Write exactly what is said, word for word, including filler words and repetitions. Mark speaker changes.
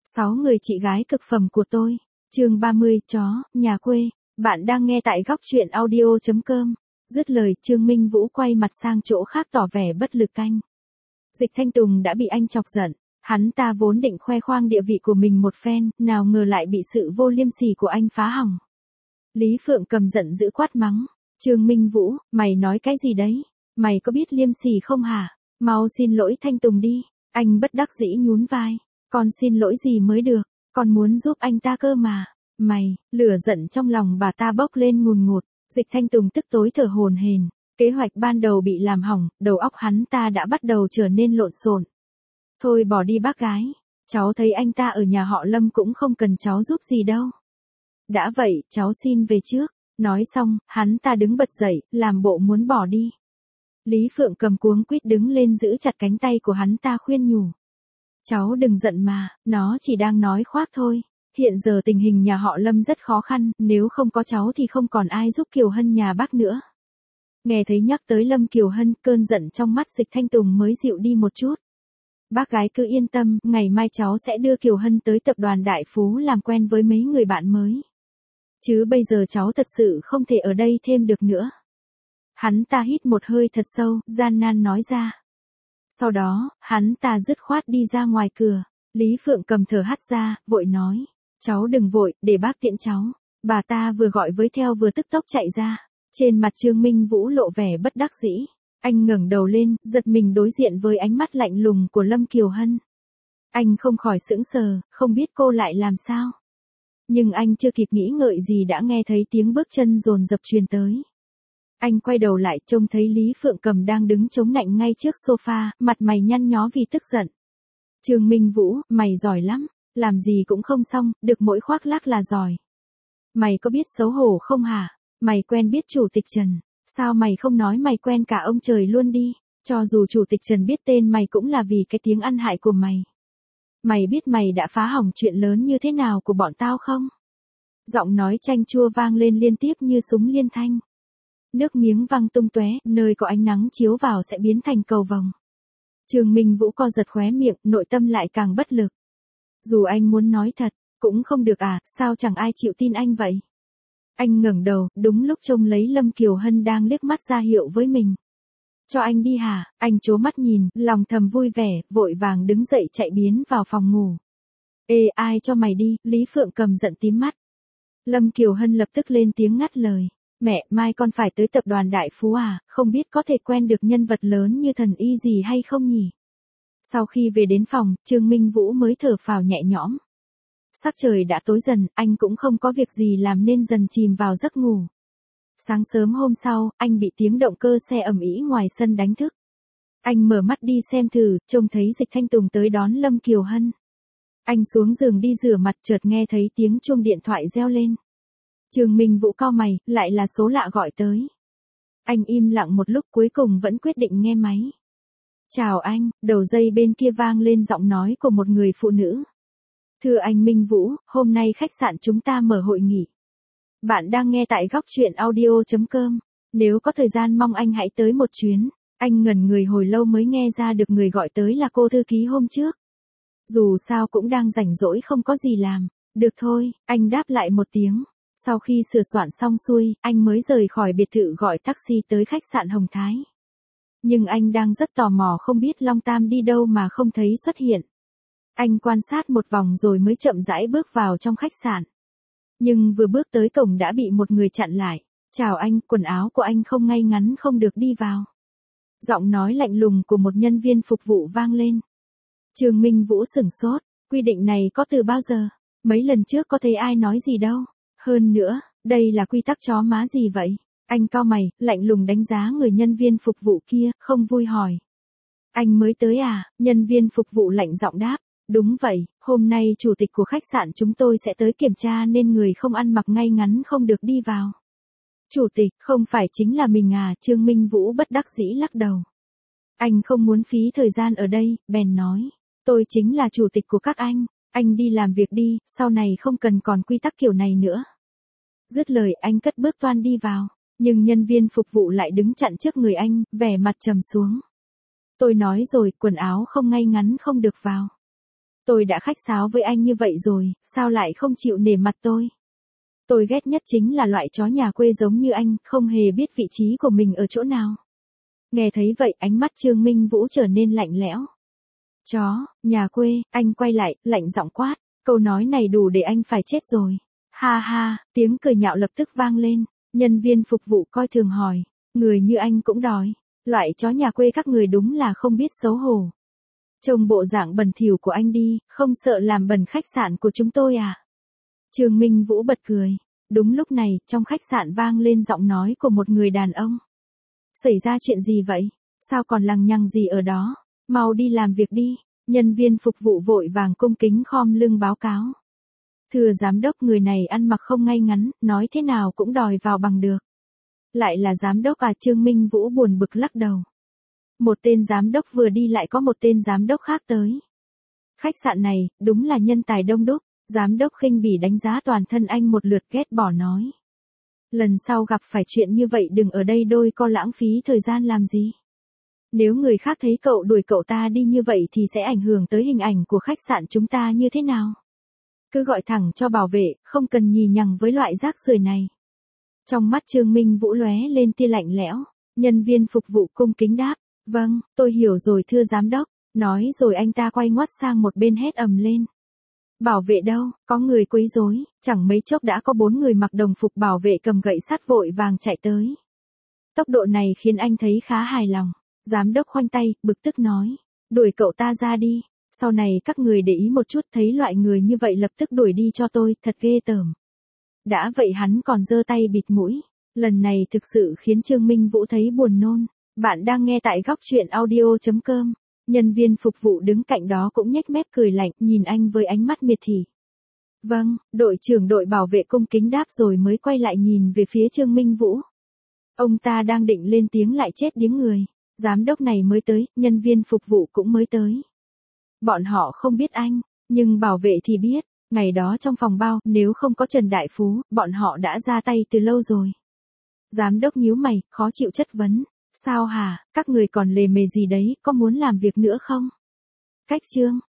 Speaker 1: Sáu người chị gái cực phẩm của tôi. Chương ba mươi, chó, nhà quê. Bạn đang nghe tại góc truyện audio chấm com. Dứt lời, Trương Minh Vũ quay mặt sang chỗ khác tỏ vẻ bất lực canh. Dịch Thanh Tùng đã bị anh chọc giận. Hắn ta vốn định khoe khoang địa vị của mình một phen, nào ngờ lại bị sự vô liêm sỉ của anh phá hỏng. Lý Phượng Cầm giận dữ quát mắng. Trương Minh Vũ, mày nói cái gì đấy? Mày có biết liêm sỉ không hả? Mau xin lỗi Thanh Tùng đi. Anh bất đắc dĩ nhún vai. Con xin lỗi gì mới được, con muốn giúp anh ta cơ mà. Mày, lửa giận trong lòng bà ta bốc lên ngùn ngụt. Dịch Thanh Tùng tức tối thở hổn hển. Kế hoạch ban đầu bị làm hỏng, đầu óc hắn ta đã bắt đầu trở nên lộn xộn. Thôi bỏ đi bác gái, cháu thấy anh ta ở nhà họ Lâm cũng không cần cháu giúp gì đâu. Đã vậy, cháu xin về trước. Nói xong, hắn ta đứng bật dậy, làm bộ muốn bỏ đi. Lý Phượng Cầm cuống quýt đứng lên giữ chặt cánh tay của hắn ta khuyên nhủ. Cháu đừng giận mà, nó chỉ đang nói khoác thôi. Hiện giờ tình hình nhà họ Lâm rất khó khăn, nếu không có cháu thì không còn ai giúp Kiều Hân nhà bác nữa. Nghe thấy nhắc tới Lâm Kiều Hân, cơn giận trong mắt Dịch Thanh Tùng mới dịu đi một chút. Bác gái cứ yên tâm, ngày mai cháu sẽ đưa Kiều Hân tới tập đoàn Đại Phú làm quen với mấy người bạn mới. Chứ bây giờ cháu thật sự không thể ở đây thêm được nữa. Hắn ta hít một hơi thật sâu, gian nan nói ra. Sau đó, hắn ta dứt khoát đi ra ngoài cửa. Lý Phượng Cầm thở hắt ra, vội nói. Cháu đừng vội, để bác tiễn cháu. Bà ta vừa gọi với theo vừa tức tốc chạy ra. Trên mặt Trương Minh Vũ lộ vẻ bất đắc dĩ. Anh ngẩng đầu lên, giật mình đối diện với ánh mắt lạnh lùng của Lâm Kiều Hân. Anh không khỏi sững sờ, không biết cô lại làm sao. Nhưng anh chưa kịp nghĩ ngợi gì đã nghe thấy tiếng bước chân dồn dập truyền tới. Anh quay đầu lại trông thấy Lý Phượng Cầm đang đứng chống nạnh ngay trước sofa, mặt mày nhăn nhó vì tức giận. Trương Minh Vũ, mày giỏi lắm, làm gì cũng không xong, được mỗi khoác lác là giỏi. Mày có biết xấu hổ không hả? Mày quen biết Chủ tịch Trần, sao mày không nói mày quen cả ông trời luôn đi, cho dù Chủ tịch Trần biết tên mày cũng là vì cái tiếng ăn hại của mày. Mày biết mày đã phá hỏng chuyện lớn như thế nào của bọn tao không? Giọng nói chanh chua vang lên liên tiếp như súng liên thanh. Nước miếng văng tung tóe, nơi có ánh nắng chiếu vào sẽ biến thành cầu vồng. Trương Minh Vũ co giật khóe miệng, nội tâm lại càng bất lực. Dù anh muốn nói thật, cũng không được à, sao chẳng ai chịu tin anh vậy? Anh ngẩng đầu, đúng lúc trông lấy Lâm Kiều Hân đang liếc mắt ra hiệu với mình. Cho anh đi hả? Anh trố mắt nhìn, lòng thầm vui vẻ, vội vàng đứng dậy chạy biến vào phòng ngủ. Ê, ai cho mày đi? Lý Phượng Cầm giận tím mắt. Lâm Kiều Hân lập tức lên tiếng ngắt lời. Mẹ, mai con phải tới tập đoàn Đại Phú à, không biết có thể quen được nhân vật lớn như thần y gì hay không nhỉ? Sau khi về đến phòng, Trương Minh Vũ mới thở phào nhẹ nhõm. Sắc trời đã tối dần, anh cũng không có việc gì làm nên dần chìm vào giấc ngủ. Sáng sớm hôm sau, anh bị tiếng động cơ xe ầm ĩ ngoài sân đánh thức. Anh mở mắt đi xem thử, trông thấy Dịch Thanh Tùng tới đón Lâm Kiều Hân. Anh xuống giường đi rửa mặt chợt nghe thấy tiếng chuông điện thoại reo lên. Trương Minh Vũ cau mày, lại là số lạ gọi tới. Anh im lặng một lúc cuối cùng vẫn quyết định nghe máy. Chào anh, đầu dây bên kia vang lên giọng nói của một người phụ nữ. Thưa anh Minh Vũ, hôm nay khách sạn chúng ta mở hội nghị. Bạn đang nghe tại góc truyện audio chấm com. Nếu có thời gian mong anh hãy tới một chuyến. Anh ngẩn người hồi lâu mới nghe ra được người gọi tới là cô thư ký hôm trước. Dù sao cũng đang rảnh rỗi không có gì làm. Được thôi, anh đáp lại một tiếng. Sau khi sửa soạn xong xuôi, anh mới rời khỏi biệt thự gọi taxi tới khách sạn Hồng Thái. Nhưng anh đang rất tò mò không biết Long Tam đi đâu mà không thấy xuất hiện. Anh quan sát một vòng rồi mới chậm rãi bước vào trong khách sạn. Nhưng vừa bước tới cổng đã bị một người chặn lại. Chào anh, quần áo của anh không ngay ngắn không được đi vào. Giọng nói lạnh lùng của một nhân viên phục vụ vang lên. Trương Minh Vũ sửng sốt, quy định này có từ bao giờ? Mấy lần trước có thấy ai nói gì đâu. Hơn nữa, đây là quy tắc chó má gì vậy? Anh cau mày, lạnh lùng đánh giá người nhân viên phục vụ kia, không vui hỏi. Anh mới tới à? Nhân viên phục vụ lạnh giọng đáp. Đúng vậy, hôm nay chủ tịch của khách sạn chúng tôi sẽ tới kiểm tra nên người không ăn mặc ngay ngắn không được đi vào. Chủ tịch, không phải chính là mình à? Trương Minh Vũ bất đắc dĩ lắc đầu. Anh không muốn phí thời gian ở đây, bèn nói. Tôi chính là chủ tịch của các anh, anh đi làm việc đi, sau này không cần còn quy tắc kiểu này nữa. Dứt lời anh cất bước toan đi vào, nhưng nhân viên phục vụ lại đứng chặn trước người anh, vẻ mặt trầm xuống. Tôi nói rồi, quần áo không ngay ngắn không được vào. Tôi đã khách sáo với anh như vậy rồi, sao lại không chịu nể mặt tôi? Tôi ghét nhất chính là loại chó nhà quê giống như anh, không hề biết vị trí của mình ở chỗ nào. Nghe thấy vậy, ánh mắt Trương Minh Vũ trở nên lạnh lẽo. Chó, nhà quê, anh quay lại, lạnh giọng quát. Câu nói này đủ để anh phải chết rồi. Ha ha, tiếng cười nhạo lập tức vang lên. Nhân viên phục vụ coi thường hỏi. Người như anh cũng đòi. Loại chó nhà quê các người đúng là không biết xấu hổ. Trông bộ dạng bẩn thỉu của anh đi, không sợ làm bẩn khách sạn của chúng tôi à? Trương Minh Vũ bật cười. Đúng lúc này, trong khách sạn vang lên giọng nói của một người đàn ông. Xảy ra chuyện gì vậy? Sao còn lằng nhằng gì ở đó? Mau đi làm việc đi. Nhân viên phục vụ vội vàng cung kính khom lưng báo cáo. Thưa giám đốc, người này ăn mặc không ngay ngắn, nói thế nào cũng đòi vào bằng được. Lại là giám đốc à? Trương Minh Vũ buồn bực lắc đầu. Một tên giám đốc vừa đi lại có một tên giám đốc khác tới. Khách sạn này, đúng là nhân tài đông đúc. Giám đốc khinh bỉ đánh giá toàn thân anh một lượt, ghét bỏ nói. Lần sau gặp phải chuyện như vậy đừng ở đây đôi co lãng phí thời gian làm gì. Nếu người khác thấy cậu đuổi cậu ta đi như vậy thì sẽ ảnh hưởng tới hình ảnh của khách sạn chúng ta như thế nào? Cứ gọi thẳng cho bảo vệ, không cần nhì nhằng với loại rác rưởi này. Trong mắt Trương Minh Vũ lóe lên tia lạnh lẽo. Nhân viên phục vụ cung kính đáp. Vâng, tôi hiểu rồi thưa giám đốc. Nói rồi anh ta quay ngoắt sang một bên hét ầm lên. Bảo vệ đâu, có người quấy rối. Chẳng mấy chốc đã có bốn người mặc đồng phục bảo vệ cầm gậy sắt vội vàng chạy tới. Tốc độ này khiến anh thấy khá hài lòng. Giám đốc khoanh tay, bực tức nói. Đuổi cậu ta ra đi. Sau này các người để ý một chút, thấy loại người như vậy lập tức đuổi đi cho tôi, thật ghê tởm. Đã vậy hắn còn giơ tay bịt mũi. Lần này thực sự khiến Trương Minh Vũ thấy buồn nôn. Bạn đang nghe tại góc truyện audio chấm com. Nhân viên phục vụ đứng cạnh đó cũng nhếch mép cười lạnh, nhìn anh với ánh mắt miệt thị. Vâng, đội trưởng đội bảo vệ cung kính đáp rồi mới quay lại nhìn về phía Trương Minh Vũ. Ông ta đang định lên tiếng lại chết điếng người. Giám đốc này mới tới, nhân viên phục vụ cũng mới tới. Bọn họ không biết anh, nhưng bảo vệ thì biết. Ngày đó trong phòng bao, nếu không có Trần Đại Phú, bọn họ đã ra tay từ lâu rồi. Giám đốc nhíu mày, khó chịu chất vấn. Sao hả, các người còn lề mề gì đấy, có muốn làm việc nữa không? Cách Trương,